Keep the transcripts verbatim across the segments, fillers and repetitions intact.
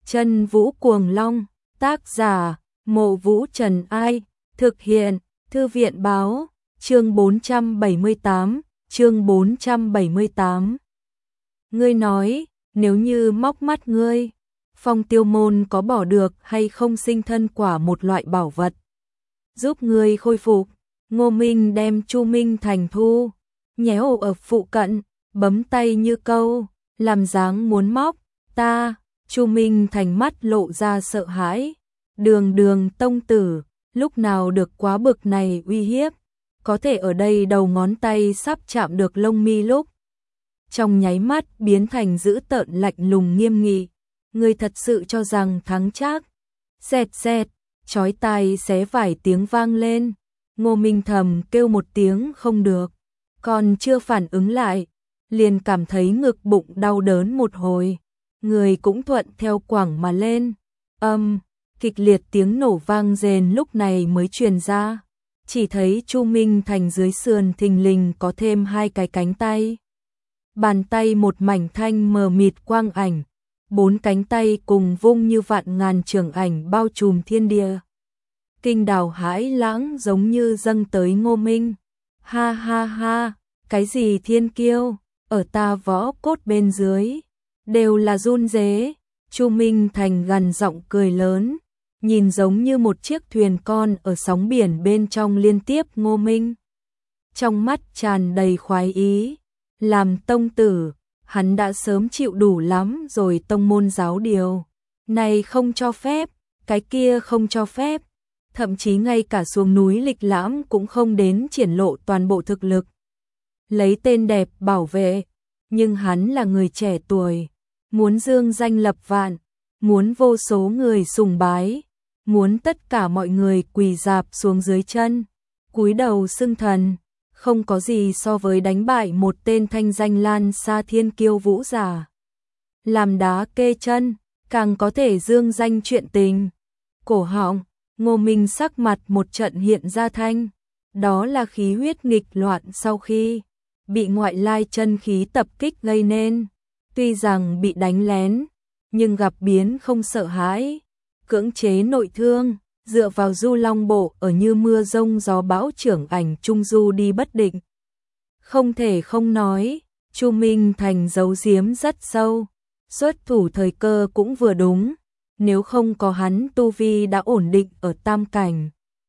Chân Vũ Cuồng Long, tác giả, Mộ Vũ Trần Ai, thực hiện, Thư viện Báo, chương bốn trăm bảy mươi tám, chương bốn trăm bảy mươi tám. Ngươi nói, nếu như móc mắt ngươi, Phong Tiêu Môn có bỏ được hay không sinh thân quả một loại bảo vật, giúp ngươi khôi phục. Ngô Minh đem Chu Minh Thành thu, nhéo ở phụ cận, bấm tay như câu, làm dáng muốn móc, ta. Chu Minh Thành mắt lộ ra sợ hãi, đường đường tông tử, lúc nào được quá bực này uy hiếp, có thể ở đây đầu ngón tay sắp chạm được lông mi lúc. Trong nháy mắt biến thành dữ tợn lạnh lùng nghiêm nghị, ngươi thật sự cho rằng thắng chắc. Xẹt xẹt, chói tai xé vải tiếng vang lên, Ngô Minh thầm kêu một tiếng không được, còn chưa phản ứng lại, liền cảm thấy ngực bụng đau đớn một hồi. Người cũng thuận theo quẳng mà lên, âm, kịch liệt tiếng nổ vang rền lúc này mới truyền ra, chỉ thấy Chu Minh Thành dưới sườn thình lình có thêm hai cái cánh tay. Bàn tay một mảnh thanh mờ mịt quang ảnh, bốn cánh tay cùng vung như vạn ngàn trường ảnh bao trùm thiên địa. Kinh đào hãi lãng giống như dâng tới Ngô Minh, ha ha ha, cái gì thiên kiêu, ở ta võ cốt bên dưới đều là run rế. Chu Minh Thành gằn giọng cười lớn, nhìn giống như một chiếc thuyền con ở sóng biển bên trong liên tiếp Ngô Minh. Trong mắt tràn đầy khoái ý, làm tông tử, hắn đã sớm chịu đủ lắm rồi tông môn giáo điều. Này không cho phép, cái kia không cho phép, thậm chí ngay cả xuống núi lịch lãm cũng không đến triển lộ toàn bộ thực lực. Lấy tên đẹp bảo vệ, nhưng hắn là người trẻ tuổi, muốn dương danh lập vạn, muốn vô số người sùng bái, muốn tất cả mọi người quỳ rạp xuống dưới chân, cúi đầu xưng thần, không có gì so với đánh bại một tên thanh danh lan xa thiên kiêu vũ giả. Làm đá kê chân, càng có thể dương danh chuyện tình. Cổ họng, Ngô Minh sắc mặt một trận hiện ra thanh, đó là khí huyết nghịch loạn sau khi bị ngoại lai chân khí tập kích gây nên. Tuy rằng bị đánh lén, nhưng gặp biến không sợ hãi, cưỡng chế nội thương, dựa vào du long bộ ở như mưa rông gió bão trưởng ảnh trung du đi bất định. Không thể không nói, Chu Minh Thành giấu giếm rất sâu, xuất thủ thời cơ cũng vừa đúng, nếu không có hắn tu vi đã ổn định ở tam cảnh.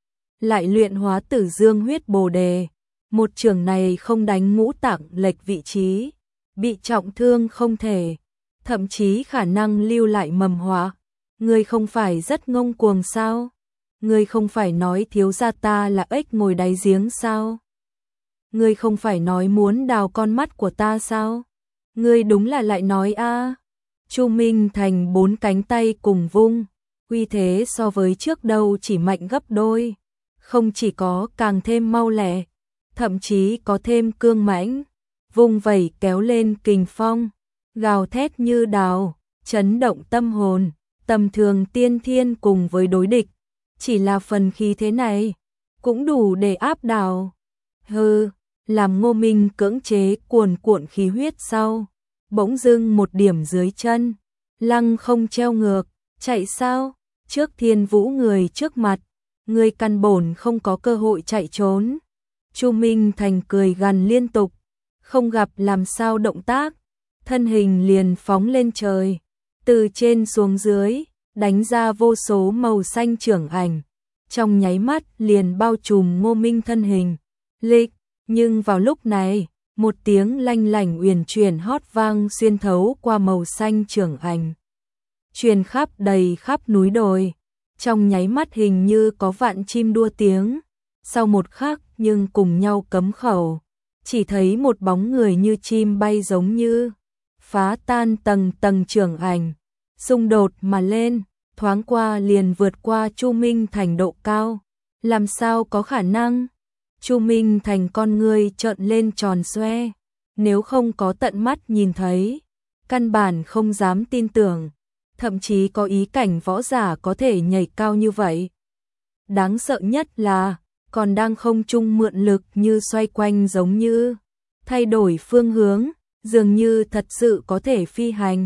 Lại luyện hóa tử dương huyết bồ đề, một trường này không đánh ngũ tạng lệch vị trí, bị trọng thương không thể, thậm chí khả năng lưu lại mầm họa. Ngươi không phải rất ngông cuồng sao? Ngươi không phải nói thiếu gia ta là ếch ngồi đáy giếng sao? Ngươi không phải nói muốn đào con mắt của ta sao? Ngươi đúng là lại nói a. À. Chu Minh Thành bốn cánh tay cùng vung, uy thế so với trước đâu chỉ mạnh gấp đôi, không chỉ có càng thêm mau lẹ, thậm chí có thêm cương mãnh. Vung vẩy kéo lên kình phong, gào thét như đào, chấn động tâm hồn, tầm thường tiên thiên cùng với đối địch, chỉ là phần khí thế này, cũng đủ để áp đảo. Hừ, làm Ngô Minh cưỡng chế cuồn cuộn khí huyết sau, bỗng dưng một điểm dưới chân, lăng không treo ngược, chạy sao, trước Thiên Vũ người trước mặt, người căn bổn không có cơ hội chạy trốn. Chu Minh Thành cười gằn liên tục, không gặp làm sao động tác, thân hình liền phóng lên trời, từ trên xuống dưới, đánh ra vô số màu xanh trưởng ảnh, trong nháy mắt liền bao trùm Ngô Minh thân hình. Lịch, nhưng vào lúc này, một tiếng lanh lảnh uyển chuyển hót vang xuyên thấu qua màu xanh trưởng ảnh, truyền khắp đầy khắp núi đồi, trong nháy mắt hình như có vạn chim đua tiếng, sau một khắc nhưng cùng nhau cấm khẩu. Chỉ thấy một bóng người như chim bay giống như phá tan tầng tầng trưởng ảnh, xung đột mà lên, thoáng qua liền vượt qua Chu Minh Thành độ cao. Làm sao có khả năng? Chu Minh Thành con người trợn lên tròn xoe, nếu không có tận mắt nhìn thấy, căn bản không dám tin tưởng, thậm chí có ý cảnh võ giả có thể nhảy cao như vậy. Đáng sợ nhất là còn đang không trung mượn lực như xoay quanh giống như thay đổi phương hướng, dường như thật sự có thể phi hành.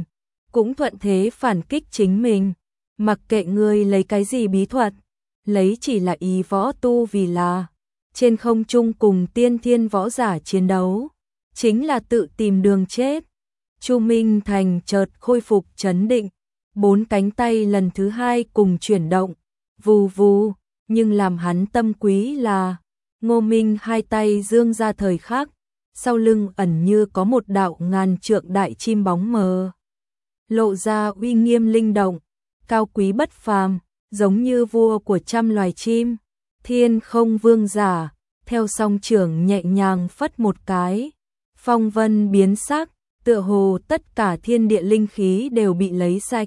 cũng thuận thế phản kích chính mình. Mặc kệ ngươi lấy cái gì bí thuật, lấy chỉ là ý võ tu vì là trên không trung cùng tiên thiên võ giả chiến đấu, chính là tự tìm đường chết. Chu Minh Thành chợt khôi phục trấn định, bốn cánh tay lần thứ hai cùng chuyển động, vù vù, nhưng làm hắn tâm quý là Ngô Minh hai tay dương ra thời khắc, sau lưng ẩn như có một đạo ngàn trượng đại chim bóng mờ, lộ ra uy nghiêm linh động, cao quý bất phàm, giống như vua của trăm loài chim, Thiên Không Vương giả. Theo song trưởng nhẹ nhàng phất một cái, phong vân biến sắc, tựa hồ tất cả thiên địa linh khí đều bị lấy sạch,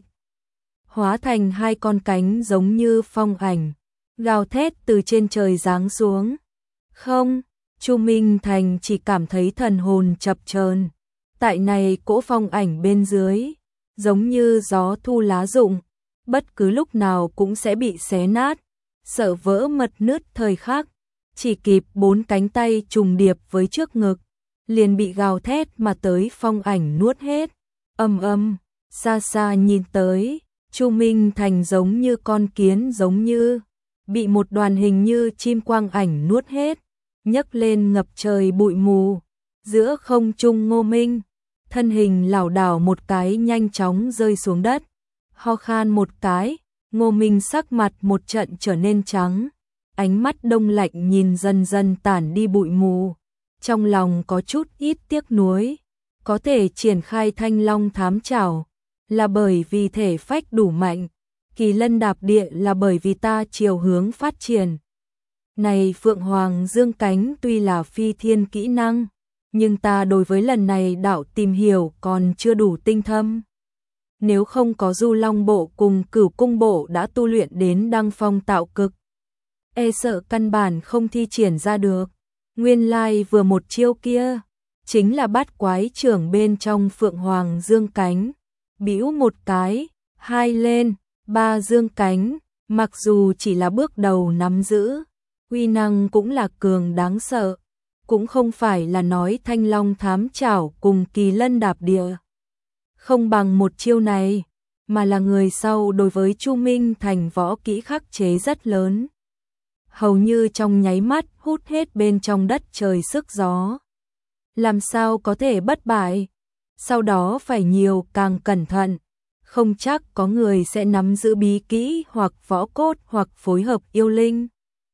hóa thành hai con cánh giống như phong ảnh, gào thét từ trên trời giáng xuống. Không, Chu Minh Thành chỉ cảm thấy thần hồn chập chờn. Tại này cỗ phong ảnh bên dưới, giống như gió thu lá rụng, bất cứ lúc nào cũng sẽ bị xé nát, sợ vỡ mật nứt thời khắc, chỉ kịp bốn cánh tay trùng điệp với trước ngực, liền bị gào thét mà tới phong ảnh nuốt hết. Âm âm, xa xa nhìn tới, Chu Minh Thành giống như con kiến, giống như bị một đoàn hình như chim quang ảnh nuốt hết, nhấc lên ngập trời bụi mù. Giữa không trung Ngô Minh, thân hình lảo đảo một cái nhanh chóng rơi xuống đất, ho khan một cái, Ngô Minh sắc mặt một trận trở nên trắng, ánh mắt đông lạnh nhìn dần dần tản đi bụi mù, trong lòng có chút ít tiếc nuối. Có thể triển khai Thanh Long Thám Trảo là bởi vì thể phách đủ mạnh, Kỳ Lân Đạp Địa là bởi vì ta chiều hướng phát triển. Này Phượng Hoàng Dương Cánh tuy là phi thiên kỹ năng, nhưng ta đối với lần này đạo tìm hiểu còn chưa đủ tinh thâm. Nếu không có Du Long Bộ cùng Cửu Cung Bộ đã tu luyện đến đăng phong tạo cực, e sợ căn bản không thi triển ra được. Nguyên lai vừa một chiêu kia, chính là bát quái trưởng bên trong Phượng Hoàng Dương Cánh. Bĩu một cái, hai lên, ba dương cánh, mặc dù chỉ là bước đầu nắm giữ, uy năng cũng là cường đáng sợ, cũng không phải là nói Thanh Long Thám Trảo cùng Kỳ Lân Đạp Địa không bằng một chiêu này, mà là người sau đối với Chu Minh Thành võ kỹ khắc chế rất lớn, hầu như trong nháy mắt hút hết bên trong đất trời sức gió. Làm sao có thể bất bại? Sau đó phải nhiều càng cẩn thận, không chắc có người sẽ nắm giữ bí kỹ hoặc võ cốt hoặc phối hợp yêu linh.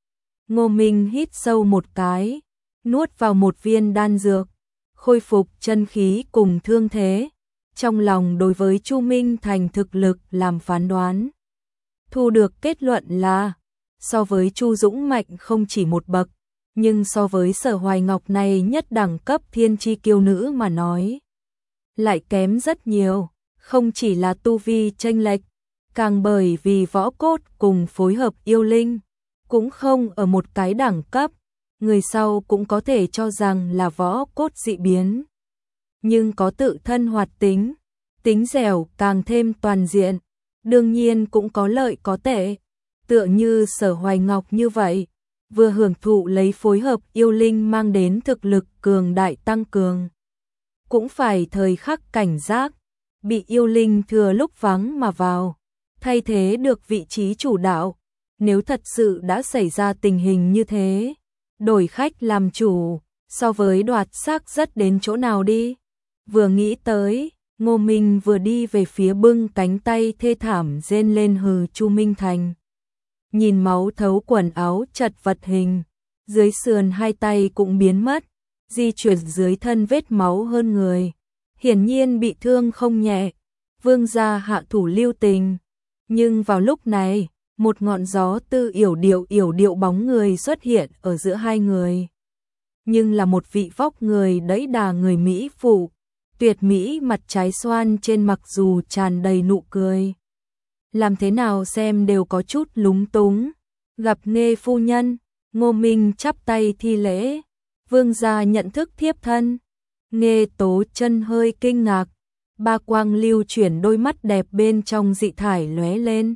Ngô Minh hít sâu một cái, nuốt vào một viên đan dược, khôi phục chân khí cùng thương thế, trong lòng đối với Chu Minh Thành thực lực làm phán đoán. Thu được kết luận là, so với Chu Dũng mạnh không chỉ một bậc, nhưng so với Sở Hoài Ngọc này nhất đẳng cấp thiên chi kiêu nữ mà nói, lại kém rất nhiều, không chỉ là tu vi chênh lệch, càng bởi vì võ cốt cùng phối hợp yêu linh, cũng không ở một cái đẳng cấp, người sau cũng có thể cho rằng là võ cốt dị biến. Nhưng có tự thân hoạt tính, tính dẻo càng thêm toàn diện, đương nhiên cũng có lợi có tệ, tựa như Sở Hoài Ngọc như vậy, vừa hưởng thụ lấy phối hợp yêu linh mang đến thực lực cường đại tăng cường, cũng phải thời khắc cảnh giác, bị yêu linh thừa lúc vắng mà vào, thay thế được vị trí chủ đạo. Nếu thật sự đã xảy ra tình hình như thế, đổi khách làm chủ, so với đoạt xác rất đến chỗ nào đi. Vừa nghĩ tới, Ngô Minh vừa đi về phía bưng cánh tay thê thảm rên lên hừ Chu Minh Thành. Nhìn máu thấu quần áo chật vật hình, dưới sườn hai tay cũng biến mất, di chuyển dưới thân vết máu hơn người, hiển nhiên bị thương không nhẹ. Vương gia hạ thủ lưu tình, nhưng vào lúc này, một ngọn gió tư yểu điệu yểu điệu bóng người xuất hiện ở giữa hai người. Nhưng là một vị vóc người đẫy đà người Mỹ phụ, tuyệt mỹ mặt trái xoan trên mặc dù tràn đầy nụ cười. Làm thế nào xem đều có chút lúng túng. Gặp Nghê phu nhân, Ngô Minh chắp tay thi lễ, vương gia nhận thức thiếp thân. Nghê Tố Chân hơi kinh ngạc, ba quang lưu chuyển đôi mắt đẹp bên trong dị thải lóe lên.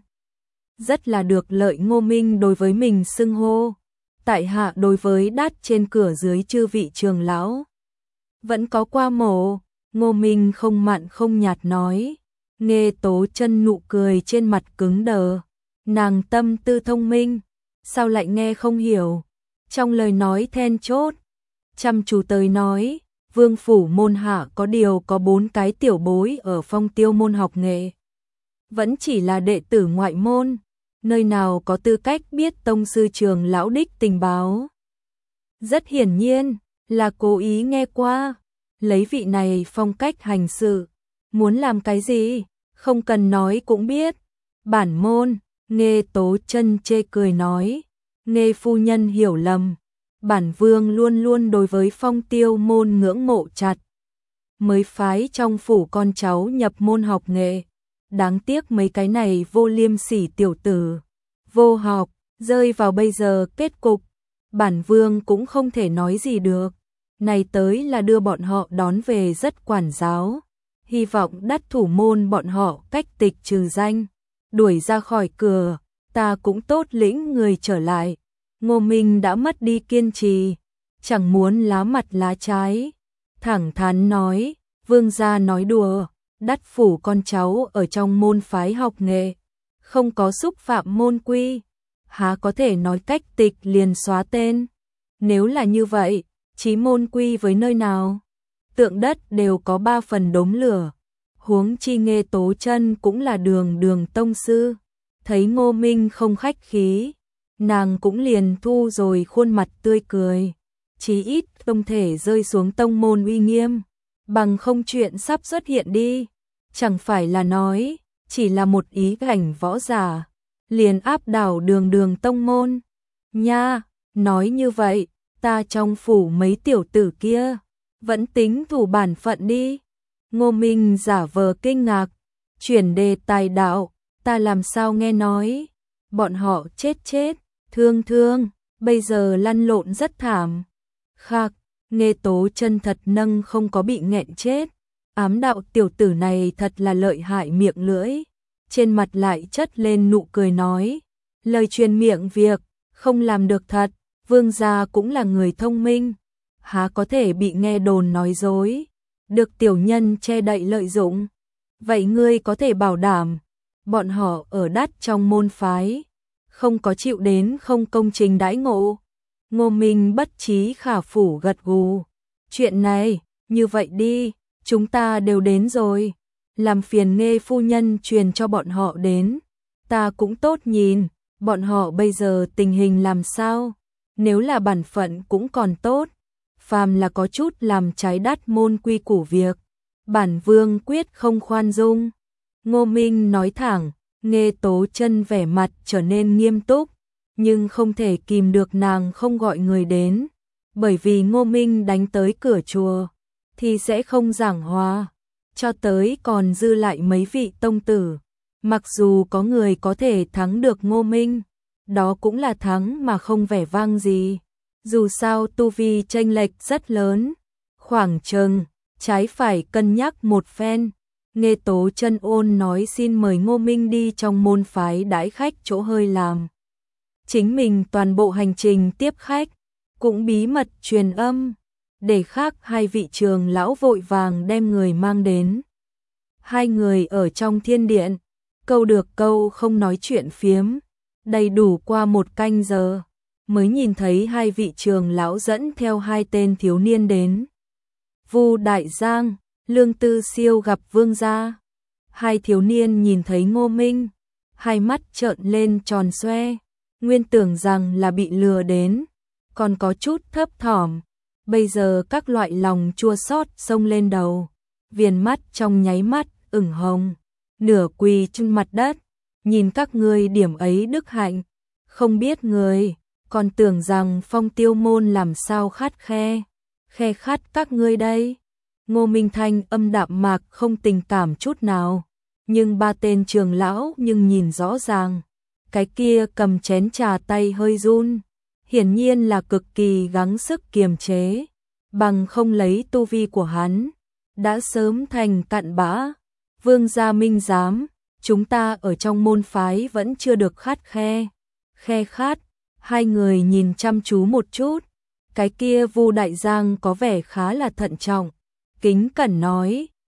Rất là được lợi Ngô Minh đối với mình xưng hô, tại hạ đối với đát trên cửa dưới chư vị trường lão. Vẫn có qua mổ, Ngô Minh không mặn không nhạt nói, Nghe Tố Chân nụ cười trên mặt cứng đờ, nàng tâm tư thông minh, sao lại nghe không hiểu. Trong lời nói then chốt, chăm chú tới nói, Vương phủ môn hạ có điều có bốn cái tiểu bối ở Phong Tiêu môn học nghệ. Vẫn chỉ là đệ tử ngoại môn, nơi nào có tư cách biết tông sư trường lão đích tình báo. Rất hiển nhiên là cố ý nghe qua, lấy vị này phong cách hành sự, muốn làm cái gì, không cần nói cũng biết. Bản môn, Nghe Tố Chân chê cười nói, Nghe phu nhân hiểu lầm, bản vương luôn luôn đối với Phong Tiêu môn ngưỡng mộ chặt, mới phái trong phủ con cháu nhập môn học nghệ. Đáng tiếc mấy cái này vô liêm sỉ tiểu tử, vô học, rơi vào bây giờ kết cục, bản vương cũng không thể nói gì được. Này tới là đưa bọn họ đón về rất quản giáo, hy vọng đắc thủ môn bọn họ cách tịch trừ danh, đuổi ra khỏi cửa, ta cũng tốt lĩnh người trở lại. Ngô Minh đã mất đi kiên trì, chẳng muốn lá mặt lá trái, thẳng thắn nói, vương gia nói đùa, đắt phủ con cháu ở trong môn phái học nghệ, không có xúc phạm môn quy, há có thể nói cách tịch liền xóa tên. Nếu là như vậy, chí môn quy với nơi nào? Tượng đất đều có ba phần đống lửa, huống chi Nghe Tố Chân cũng là đường đường tông sư. Thấy Ngô Minh không khách khí, nàng cũng liền thu rồi khuôn mặt tươi cười, chí ít không thể rơi xuống tông môn uy nghiêm, bằng không chuyện sắp xuất hiện đi, chẳng phải là nói, chỉ là một ý cảnh võ giả, liền áp đảo đường đường tông môn. Nha, nói như vậy, ta trong phủ mấy tiểu tử kia, vẫn tính thủ bản phận đi. Ngô Minh giả vờ kinh ngạc, chuyển đề tài đạo, ta làm sao nghe nói, bọn họ chết chết, thương thương, bây giờ lăn lộn rất thảm. Khắc, Nghe Tố Chân thật nâng không có bị nghẹn chết, ám đạo tiểu tử này thật là lợi hại miệng lưỡi, trên mặt lại chất lên nụ cười nói, lời truyền miệng việc, không làm được thật, vương gia cũng là người thông minh, há có thể bị nghe đồn nói dối, được tiểu nhân che đậy lợi dụng. Vậy ngươi có thể bảo đảm, bọn họ ở đắt trong môn phái, không có chịu đến không công trình đãi ngộ? Ngô Minh bất trí khả phủ gật gù, chuyện này, như vậy đi, chúng ta đều đến rồi, làm phiền Nghe phu nhân truyền cho bọn họ đến, ta cũng tốt nhìn, bọn họ bây giờ tình hình làm sao, nếu là bản phận cũng còn tốt, phàm là có chút làm trái đắt môn quy củ việc, bản vương quyết không khoan dung. Ngô Minh nói thẳng, Nghe Tố Chân vẻ mặt trở nên nghiêm túc, nhưng không thể kìm được nàng không gọi người đến, bởi vì Ngô Minh đánh tới cửa chùa, thì sẽ không giảng hòa, cho tới còn dư lại mấy vị tông tử. Mặc dù có người có thể thắng được Ngô Minh, đó cũng là thắng mà không vẻ vang gì. Dù sao tu vi chênh lệch rất lớn, khoảng chừng, trái phải cân nhắc một phen. Nghe Tố Chân ôn nói xin mời Ngô Minh đi trong môn phái đãi khách chỗ hơi làm. Chính mình toàn bộ hành trình tiếp khách, cũng bí mật truyền âm, để khác hai vị trường lão vội vàng đem người mang đến. Hai người ở trong thiên điện, câu được câu không nói chuyện phiếm, đầy đủ qua một canh giờ, mới nhìn thấy hai vị trường lão dẫn theo hai tên thiếu niên đến. Vu Đại Giang, Lương Tư Siêu gặp vương gia. Hai thiếu niên nhìn thấy Ngô Minh, hai mắt trợn lên tròn xoe, nguyên tưởng rằng là bị lừa đến, còn có chút thấp thỏm, bây giờ các loại lòng chua xót xông lên đầu, viền mắt trong nháy mắt ửng hồng, nửa quỳ trên mặt đất, nhìn các ngươi điểm ấy đức hạnh, không biết người, còn tưởng rằng Phong Tiêu môn làm sao khắt khe, khe khắt các ngươi đây. Ngô Minh thanh âm đạm mạc không tình cảm chút nào, nhưng ba tên trường lão nhưng nhìn rõ ràng, cái kia cầm chén trà tay hơi run, hiển nhiên là cực kỳ gắng sức kiềm chế, bằng không lấy tu vi của hắn, đã sớm thành cặn bã. Vương gia minh giám, chúng ta ở trong môn phái vẫn chưa được khắt khe, khe khát. Hai người nhìn chăm chú một chút, cái kia Vu Đại Giang có vẻ khá là thận trọng, kính cẩn nói,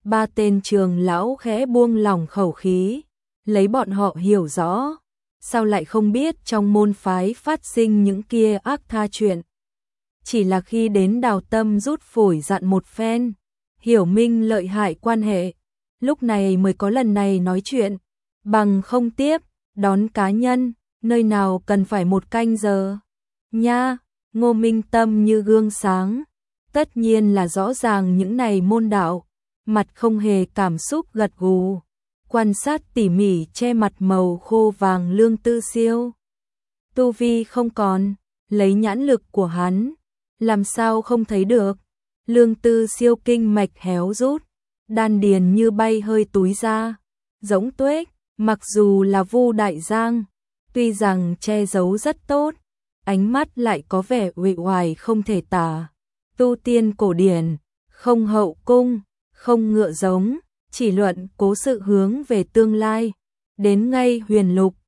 Ba tên trường lão khẽ buông lỏng khẩu khí, lấy bọn họ hiểu rõ, sao lại không biết trong môn phái phát sinh những kia ác tha chuyện. Chỉ là khi đến Đào Tâm rút phổi dặn một phen, hiểu minh lợi hại quan hệ, lúc này mới có lần này nói chuyện, bằng không tiếp, đón cá nhân, nơi nào cần phải một canh giờ. Nha, Ngô Minh Tâm như gương sáng, tất nhiên là rõ ràng những này môn đạo, mặt không hề cảm xúc gật gù, quan sát tỉ mỉ che mặt màu khô vàng Lương Tư Siêu. Tu vi không còn, lấy nhãn lực của hắn, làm sao không thấy được, Lương Tư Siêu kinh mạch héo rút, đan điền như bay hơi túi ra, giống tuếch, mặc dù là Vu Đại Giang, tuy rằng che giấu rất tốt, ánh mắt lại có vẻ uể oải không thể tả. Tu tiên cổ điển, không hậu cung, không ngựa giống, chỉ luận cố sự hướng về tương lai, đến ngay huyền lục,